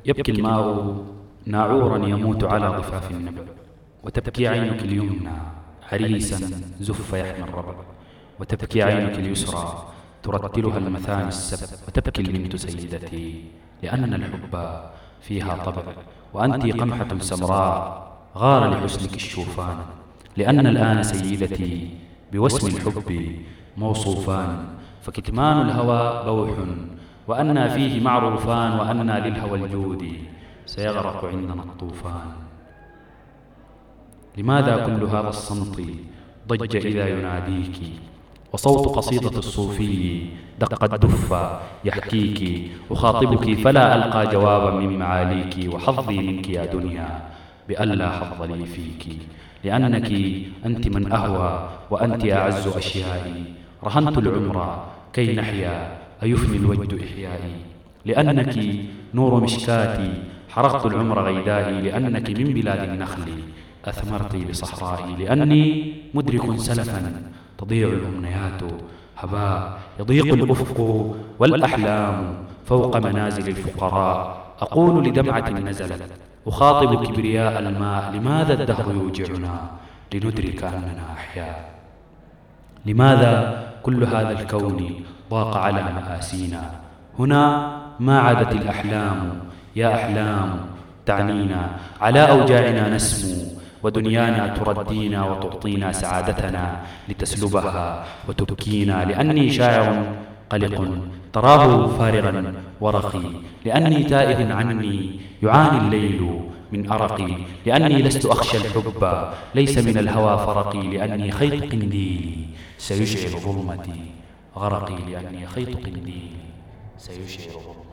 يبكي الماء ناعورا يموت على ضفاف النبع، وتبكي عينك اليمنى عريسا زف يحمي الربع، وتبكي عينك اليسرى ترتلها المثاني السبع، وتبكي البنت سيدتي لأن الحب فيها طبع، وأنت قمحة سمراء غار لحسنك الشوفان، لأن الآن سيدتي بوسم الحب موصوفان، فكتمان الهوى بوح وأنا فيه معروفان، وأنا للهوى الجود سيغرق عندنا الطوفان. لماذا كل هذا الصمت ضج إذا يناديك، وصوت قصيدة الصوفي دق الدف يحكيك، أخاطبك فلا ألقى جوابا من معاليك، وحظي منك يا دنيا بألا حظ لي فيك، لأنك أنت من أهوى وأنت أعز أشيائي، رهنت العمر كي نحيا أيفني الوجد إحيائي، لأنك نور مشكاتي حرقت العمر غيدائي، لأنك من بلاد النخل أثمرت بصحرائي، لأني مدرك سلفا تضيع الأمنيات هباء، يضيق الأفق والأحلام فوق منازل الفقراء، أقول لدمعة نزلت أخاطب كبرياء الماء، لماذا الدهر يوجعنا لندرك أننا أحياء؟ لماذا كل هذا الكون ضاق على مآسينا؟ هنا ما عادت الأحلام يا أحلام تعنينا، على أوجاعنا نسمو ودنيانا تردينا، وتعطينا سعادتنا لتسلبها وتبكينا، لأني شاعر قلق تراه فارغا ورقي، لأني تائه عني يعاني الليل من أرقي، لأني لست أخشى الحب ليس من الهوى فرقي، لأني خيط قنديلي سيشعل ظلمتي غرقي، لأني خيط قنديلي سيشعل ظلمتي.